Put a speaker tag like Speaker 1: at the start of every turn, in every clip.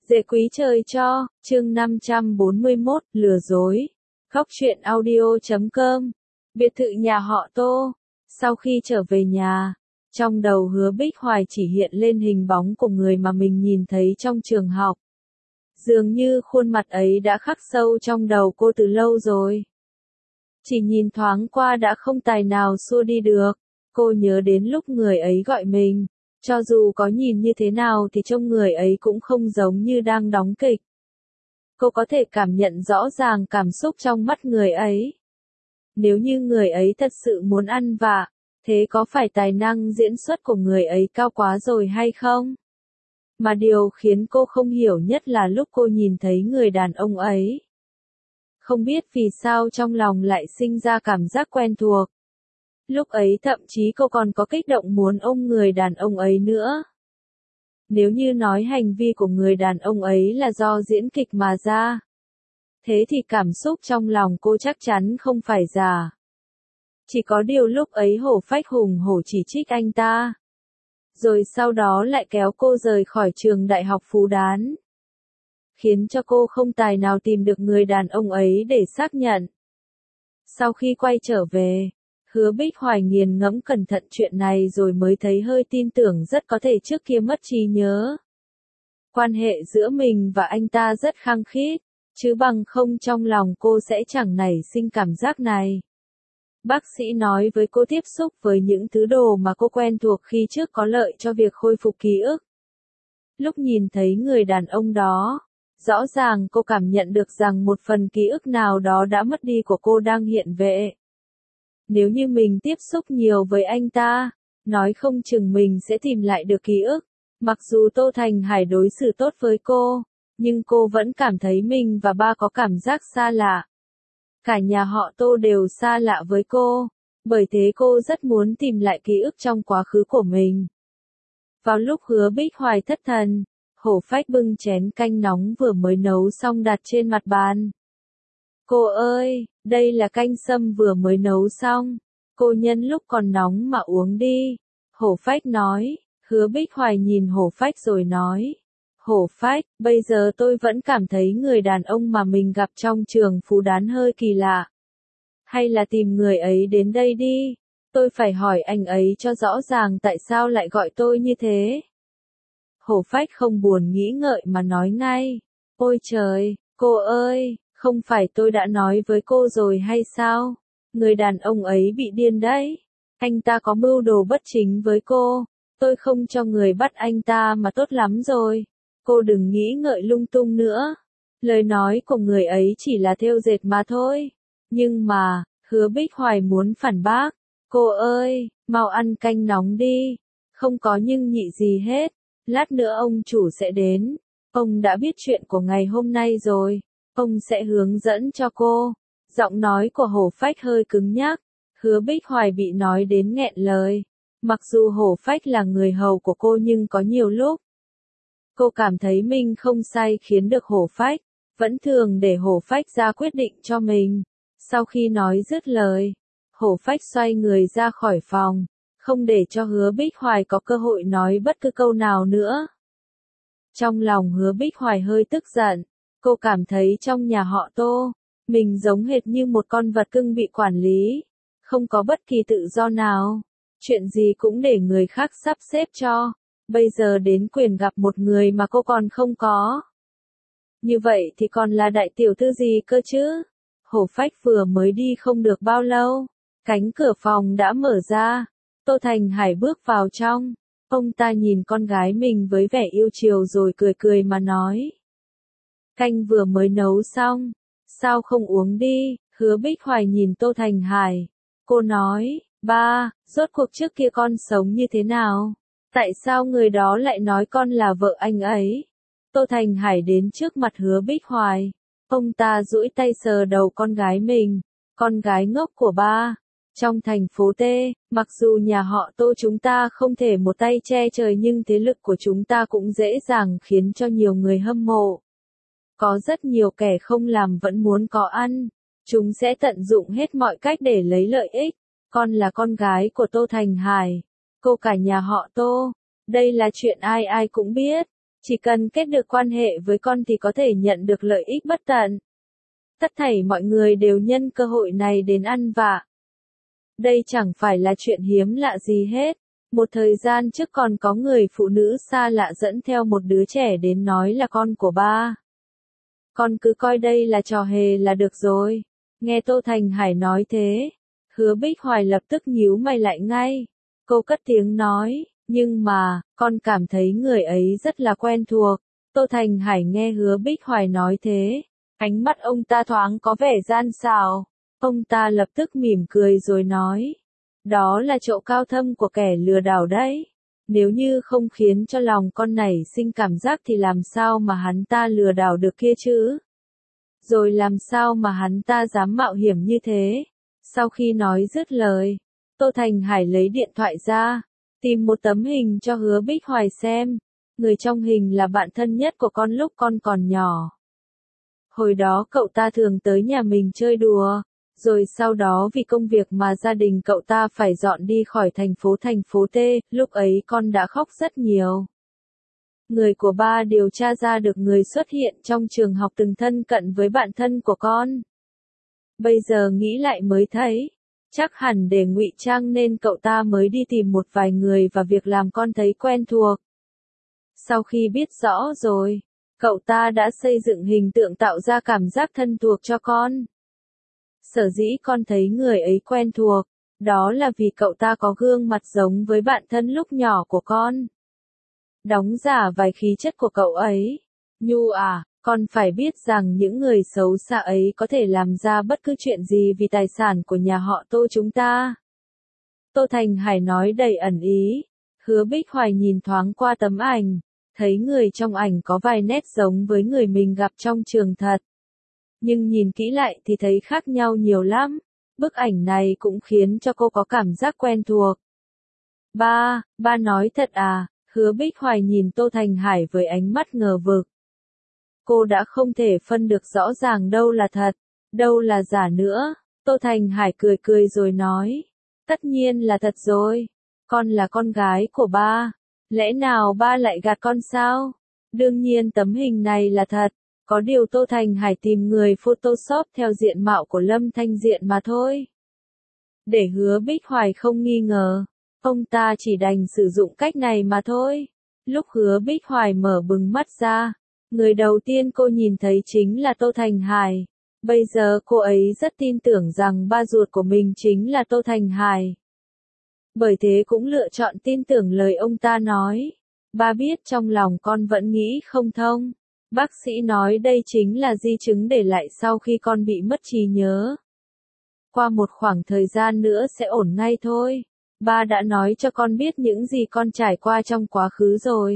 Speaker 1: Dễ quý trời cho, chương 541, lừa dối. Góc truyện audio.com. Biệt thự nhà họ Tô. Sau khi trở về nhà, trong đầu Hứa Bích Hoài chỉ hiện lên hình bóng của người mà mình nhìn thấy trong trường học. Dường như khuôn mặt ấy đã khắc sâu trong đầu cô từ lâu rồi. Chỉ nhìn thoáng qua đã không tài nào xua đi được. Cô nhớ đến lúc người ấy gọi mình. Cho dù có nhìn như thế nào thì trông người ấy cũng không giống như đang đóng kịch. Cô có thể cảm nhận rõ ràng cảm xúc trong mắt người ấy. Nếu như người ấy thật sự muốn ăn vạ, thế có phải tài năng diễn xuất của người ấy cao quá rồi hay không? Mà điều khiến cô không hiểu nhất là lúc cô nhìn thấy người đàn ông ấy. Không biết vì sao trong lòng lại sinh ra cảm giác quen thuộc. Lúc ấy thậm chí cô còn có kích động muốn ôm người đàn ông ấy nữa. Nếu như nói hành vi của người đàn ông ấy là do diễn kịch mà ra, thế thì cảm xúc trong lòng cô chắc chắn không phải giả. Chỉ có điều lúc ấy hổ phách hùng hổ chỉ trích anh ta. Rồi sau đó lại kéo cô rời khỏi trường đại học Phú Đán. Khiến cho cô không tài nào tìm được người đàn ông ấy để xác nhận. Sau khi quay trở về, Hứa Bích Hoài nghiền ngẫm cẩn thận chuyện này rồi mới thấy hơi tin tưởng rất có thể trước kia mất trí nhớ. Quan hệ giữa mình và anh ta rất khăng khít, chứ bằng không trong lòng cô sẽ chẳng nảy sinh cảm giác này. Bác sĩ nói với cô tiếp xúc với những thứ đồ mà cô quen thuộc khi trước có lợi cho việc khôi phục ký ức. Lúc nhìn thấy người đàn ông đó, rõ ràng cô cảm nhận được rằng một phần ký ức nào đó đã mất đi của cô đang hiện về. Nếu như mình tiếp xúc nhiều với anh ta, nói không chừng mình sẽ tìm lại được ký ức. Mặc dù Tô Thành Hải đối xử tốt với cô, nhưng cô vẫn cảm thấy mình và ba có cảm giác xa lạ. Cả nhà họ Tô đều xa lạ với cô, bởi thế cô rất muốn tìm lại ký ức trong quá khứ của mình. Vào lúc Hứa Bích Hoài thất thần, hổ phách bưng chén canh nóng vừa mới nấu xong đặt trên mặt bàn. Cô ơi, đây là canh sâm vừa mới nấu xong, cô nhân lúc còn nóng mà uống đi. Hổ phách nói. Hứa Bích Hoài nhìn hổ phách rồi nói. Hổ phách, bây giờ tôi vẫn cảm thấy người đàn ông mà mình gặp trong trường Phú Đán hơi kỳ lạ. Hay là tìm người ấy đến đây đi, tôi phải hỏi anh ấy cho rõ ràng tại sao lại gọi tôi như thế. Hổ phách không buồn nghĩ ngợi mà nói ngay. Ôi trời, cô ơi, không phải tôi đã nói với cô rồi hay sao? Người đàn ông ấy bị điên đấy. Anh ta có mưu đồ bất chính với cô. Tôi không cho người bắt anh ta mà tốt lắm rồi. Cô đừng nghĩ ngợi lung tung nữa. Lời nói của người ấy chỉ là thêu dệt mà thôi. Nhưng mà, Hứa Bích Hoài muốn phản bác. Cô ơi, mau ăn canh nóng đi. Không có nhưng nhị gì hết. Lát nữa ông chủ sẽ đến. Ông đã biết chuyện của ngày hôm nay rồi. Ông sẽ hướng dẫn cho cô. Giọng nói của hổ phách hơi cứng nhắc. Hứa Bích Hoài bị nói đến nghẹn lời. Mặc dù hổ phách là người hầu của cô nhưng có nhiều lúc cô cảm thấy mình không sai khiến được hổ phách, vẫn thường để hổ phách ra quyết định cho mình. Sau khi nói dứt lời, hổ phách xoay người ra khỏi phòng, không để cho Hứa Bích Hoài có cơ hội nói bất cứ câu nào nữa. Trong lòng Hứa Bích Hoài hơi tức giận, cô cảm thấy trong nhà họ Tô, mình giống hệt như một con vật cưng bị quản lý, không có bất kỳ tự do nào. Chuyện gì cũng để người khác sắp xếp cho, bây giờ đến quyền gặp một người mà cô còn không có. Như vậy thì còn là đại tiểu thư gì cơ chứ? Hổ phách vừa mới đi không được bao lâu, cánh cửa phòng đã mở ra, Tô Thành Hải bước vào trong, ông ta nhìn con gái mình với vẻ yêu chiều rồi cười cười mà nói. Canh vừa mới nấu xong, sao không uống đi? Hứa Bích Hoài nhìn Tô Thành Hải, cô nói. Ba, rốt cuộc trước kia con sống như thế nào? Tại sao người đó lại nói con là vợ anh ấy? Tô Thành Hải đến trước mặt Hứa Bích Hoài. Ông ta duỗi tay sờ đầu con gái mình. Con gái ngốc của ba. Trong thành phố T, mặc dù nhà họ Tô chúng ta không thể một tay che trời nhưng thế lực của chúng ta cũng dễ dàng khiến cho nhiều người hâm mộ. Có rất nhiều kẻ không làm vẫn muốn có ăn. Chúng sẽ tận dụng hết mọi cách để lấy lợi ích. Con là con gái của Tô Thành Hải. Cô cả nhà họ Tô. Đây là chuyện ai ai cũng biết. Chỉ cần kết được quan hệ với con thì có thể nhận được lợi ích bất tận. Tất thảy mọi người đều nhân cơ hội này đến ăn vạ. Đây chẳng phải là chuyện hiếm lạ gì hết. Một thời gian trước còn có người phụ nữ xa lạ dẫn theo một đứa trẻ đến nói là con của ba. Con cứ coi đây là trò hề là được rồi. Nghe Tô Thành Hải nói thế, Hứa Bích Hoài lập tức nhíu mày lại ngay. Cô cất tiếng nói, nhưng mà, con cảm thấy người ấy rất là quen thuộc. Tô Thành Hải nghe Hứa Bích Hoài nói thế, ánh mắt ông ta thoáng có vẻ gian xảo. Ông ta lập tức mỉm cười rồi nói, đó là chỗ cao thâm của kẻ lừa đảo đấy. Nếu như không khiến cho lòng con nảy sinh cảm giác thì làm sao mà hắn ta lừa đảo được kia chứ? Rồi làm sao mà hắn ta dám mạo hiểm như thế? Sau khi nói dứt lời, Tô Thành Hải lấy điện thoại ra, tìm một tấm hình cho Hứa Bích Hoài xem. Người trong hình là bạn thân nhất của con lúc con còn nhỏ. Hồi đó cậu ta thường tới nhà mình chơi đùa, rồi sau đó vì công việc mà gia đình cậu ta phải dọn đi khỏi thành phố T, lúc ấy con đã khóc rất nhiều. Người của ba điều tra ra được người xuất hiện trong trường học từng thân cận với bạn thân của con. Bây giờ nghĩ lại mới thấy, chắc hẳn để ngụy trang nên cậu ta mới đi tìm một vài người và việc làm con thấy quen thuộc. Sau khi biết rõ rồi, cậu ta đã xây dựng hình tượng tạo ra cảm giác thân thuộc cho con. Sở dĩ con thấy người ấy quen thuộc, đó là vì cậu ta có gương mặt giống với bạn thân lúc nhỏ của con. Đóng giả vài khí chất của cậu ấy. Nhu à, con phải biết rằng những người xấu xa ấy có thể làm ra bất cứ chuyện gì vì tài sản của nhà họ Tô chúng ta. Tô Thành Hải nói đầy ẩn ý. Hứa Bích Hoài nhìn thoáng qua tấm ảnh, thấy người trong ảnh có vài nét giống với người mình gặp trong trường thật. Nhưng nhìn kỹ lại thì thấy khác nhau nhiều lắm. Bức ảnh này cũng khiến cho cô có cảm giác quen thuộc. Ba nói thật à? Hứa Bích Hoài nhìn Tô Thành Hải với ánh mắt ngờ vực. Cô đã không thể phân được rõ ràng đâu là thật, đâu là giả nữa. Tô Thành Hải cười cười rồi nói. Tất nhiên là thật rồi. Con là con gái của ba. Lẽ nào ba lại gạt con sao? Đương nhiên tấm hình này là thật. Có điều Tô Thành Hải tìm người Photoshop theo diện mạo của Lâm Thanh Diện mà thôi. Để Hứa Bích Hoài không nghi ngờ, ông ta chỉ đành sử dụng cách này mà thôi. Lúc Hứa Bích Hoài mở bừng mắt ra, người đầu tiên cô nhìn thấy chính là Tô Thành Hải. Bây giờ cô ấy rất tin tưởng rằng ba ruột của mình chính là Tô Thành Hải. Bởi thế cũng lựa chọn tin tưởng lời ông ta nói. Ba biết trong lòng con vẫn nghĩ không thông. Bác sĩ nói đây chính là di chứng để lại sau khi con bị mất trí nhớ. Qua một khoảng thời gian nữa sẽ ổn ngay thôi. Ba đã nói cho con biết những gì con trải qua trong quá khứ rồi.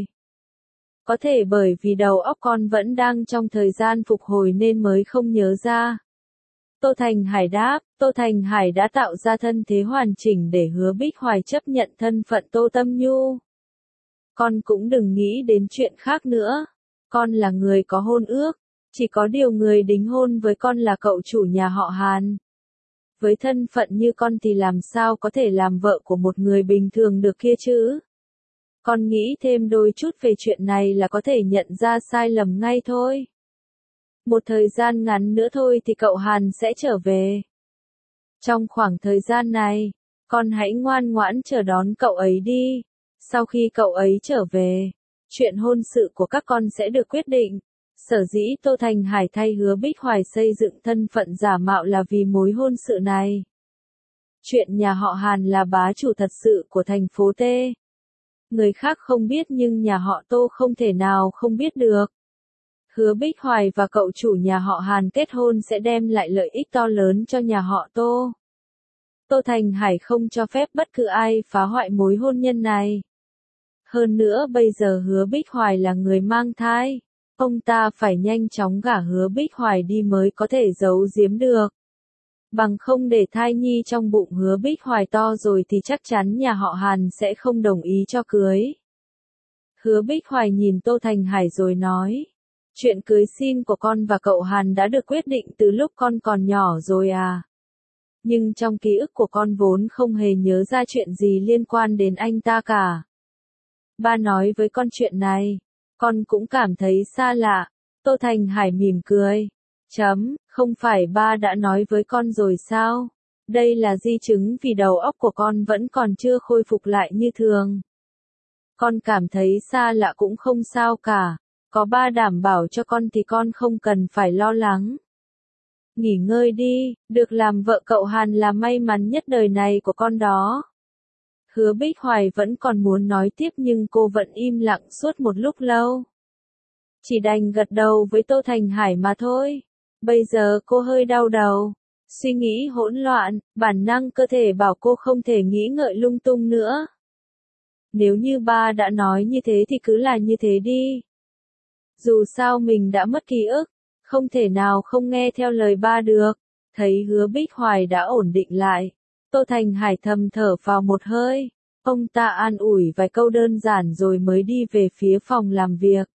Speaker 1: Có thể bởi vì đầu óc con vẫn đang trong thời gian phục hồi nên mới không nhớ ra. Tô Thành Hải đáp, Tô Thành Hải đã tạo ra thân thế hoàn chỉnh để Hứa Bích Hoài chấp nhận thân phận Tô Tâm Nhu. Con cũng đừng nghĩ đến chuyện khác nữa. Con là người có hôn ước, chỉ có điều người đính hôn với con là cậu chủ nhà họ Hàn. Với thân phận như con thì làm sao có thể làm vợ của một người bình thường được kia chứ? Con nghĩ thêm đôi chút về chuyện này là có thể nhận ra sai lầm ngay thôi. Một thời gian ngắn nữa thôi thì cậu Hàn sẽ trở về. Trong khoảng thời gian này, con hãy ngoan ngoãn chờ đón cậu ấy đi. Sau khi cậu ấy trở về, chuyện hôn sự của các con sẽ được quyết định. Sở dĩ Tô Thành Hải thay Hứa Bích Hoài xây dựng thân phận giả mạo là vì mối hôn sự này. Chuyện nhà họ Hàn là bá chủ thật sự của thành phố T. Người khác không biết nhưng nhà họ Tô không thể nào không biết được. Hứa Bích Hoài và cậu chủ nhà họ Hàn kết hôn sẽ đem lại lợi ích to lớn cho nhà họ Tô. Tô Thành Hải không cho phép bất cứ ai phá hoại mối hôn nhân này. Hơn nữa bây giờ Hứa Bích Hoài là người mang thai. Ông ta phải nhanh chóng gả Hứa Bích Hoài đi mới có thể giấu giếm được. Bằng không để thai nhi trong bụng Hứa Bích Hoài to rồi thì chắc chắn nhà họ Hàn sẽ không đồng ý cho cưới. Hứa Bích Hoài nhìn Tô Thành Hải rồi nói. Chuyện cưới xin của con và cậu Hàn đã được quyết định từ lúc con còn nhỏ rồi à. Nhưng trong ký ức của con vốn không hề nhớ ra chuyện gì liên quan đến anh ta cả. Ba nói với con chuyện này. Con cũng cảm thấy xa lạ. Tô Thành Hải mỉm cười. Không phải ba đã nói với con rồi sao? Đây là di chứng vì đầu óc của con vẫn còn chưa khôi phục lại như thường. Con cảm thấy xa lạ cũng không sao cả. Có ba đảm bảo cho con thì con không cần phải lo lắng. Nghỉ ngơi đi, được làm vợ cậu Hàn là may mắn nhất đời này của con đó. Hứa Bích Hoài vẫn còn muốn nói tiếp nhưng cô vẫn im lặng suốt một lúc lâu. Chỉ đành gật đầu với Tô Thành Hải mà thôi. Bây giờ cô hơi đau đầu. Suy nghĩ hỗn loạn, bản năng cơ thể bảo cô không thể nghĩ ngợi lung tung nữa. Nếu như ba đã nói như thế thì cứ là như thế đi. Dù sao mình đã mất ký ức, không thể nào không nghe theo lời ba được. Thấy Hứa Bích Hoài đã ổn định lại. Tô Thành Hải thầm thở vào một hơi. Ông ta an ủi vài câu đơn giản rồi mới đi về phía phòng làm việc.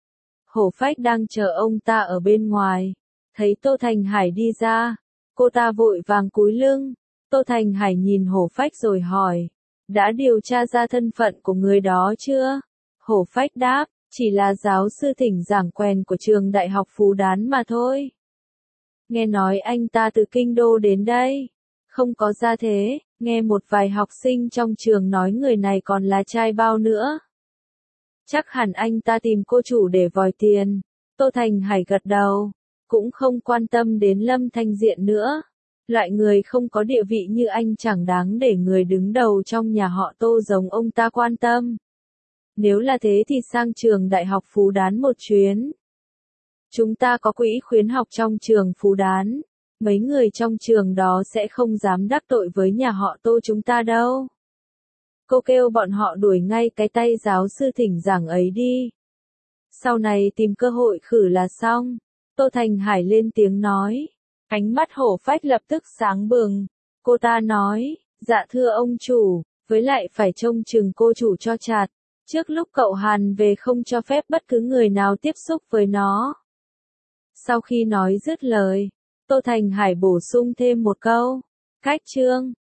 Speaker 1: Hổ Phách đang chờ ông ta ở bên ngoài. Thấy Tô Thành Hải đi ra, cô ta vội vàng cúi lưng. Tô Thành Hải nhìn Hổ Phách rồi hỏi, đã điều tra ra thân phận của người đó chưa? Hổ Phách đáp, chỉ là giáo sư thỉnh giảng quèn của trường Đại học Phú Đán mà thôi. Nghe nói anh ta từ Kinh Đô đến đây. Không có ra thế, nghe một vài học sinh trong trường nói người này còn là trai bao nữa. Chắc hẳn anh ta tìm cô chủ để vòi tiền. Tô Thành Hải gật đầu, cũng không quan tâm đến Lâm Thanh Diện nữa. Loại người không có địa vị như anh chẳng đáng để người đứng đầu trong nhà họ Tô giống ông ta quan tâm. Nếu là thế thì sang trường Đại học Phú Đán một chuyến. Chúng ta có quỹ khuyến học trong trường Phú Đán. Mấy người trong trường đó sẽ không dám đắc tội với nhà họ Tô chúng ta đâu. Cô kêu bọn họ đuổi ngay cái tay giáo sư thỉnh giảng ấy đi. Sau này tìm cơ hội khử là xong. Tô Thành Hải lên tiếng nói. Ánh mắt Hổ Phách lập tức sáng bừng. Cô ta nói, dạ thưa ông chủ, với lại phải trông chừng cô chủ cho chặt. Trước lúc cậu Hàn về không cho phép bất cứ người nào tiếp xúc với nó. Sau khi nói dứt lời, Tô Thành Hải bổ sung thêm một câu. Cách chương